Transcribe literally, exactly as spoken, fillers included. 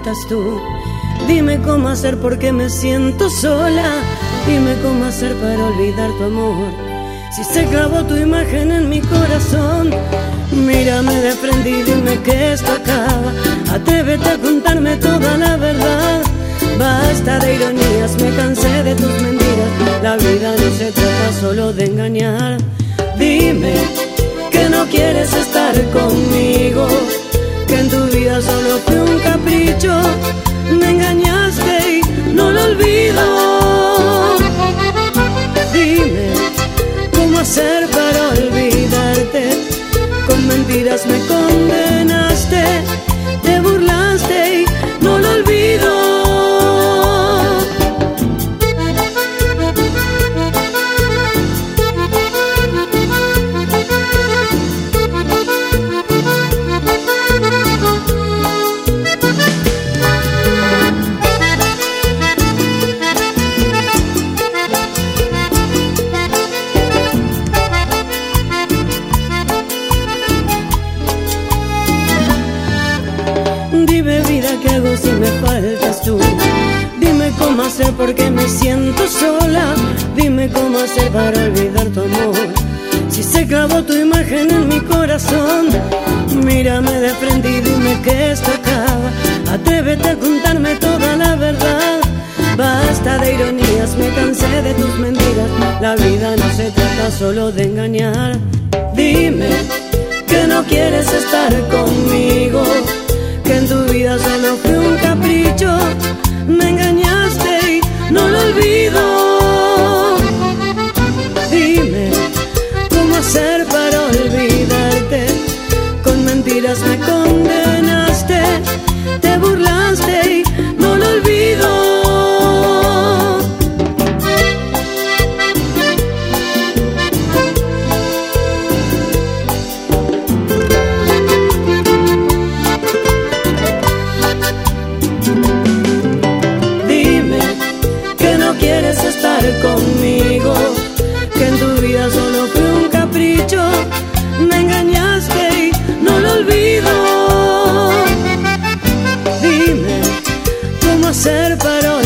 faltas tú. Dime cómo hacer porque me siento sola. Dime cómo hacer para olvidar tu amor. Si se clavó tu imagen en mi corazón, mírame de frente y dime que esto acaba. Atrévete a contarme toda la verdad. Basta de ironías, me cansé de tus mentiras. La vida no se trata solo de engañar. Dime que no quieres estar conmigo, que en tu vida solo fue un capricho. Me engañaste y no lo olvido. Dime cómo hacer para olvidarte. Con mentiras me condenaste, te burlaste y no lo olvido. Dime vida, ¿qué hago si me faltas tú? Dime cómo hacer porque me siento sola. Dime cómo hacer para olvidar tu amor. Si se clavó tu imagen en mi corazón, mírame de frente y dime que esto acaba. Atrévete a contarme toda la verdad. Basta de ironías, me cansé de tus mentiras. La vida no se trata solo de engañar. Dime que no quieres estar conmigo, que en tu vida solo fue un capricho. Me engañaste y no lo olvido. Dime cómo hacer para olvidarte. Con mentiras me condenaste, te burlaste y no lo olvido. Conmigo, que en tu vida solo fue un capricho. Me engañaste y no lo olvido. Dime cómo hacer para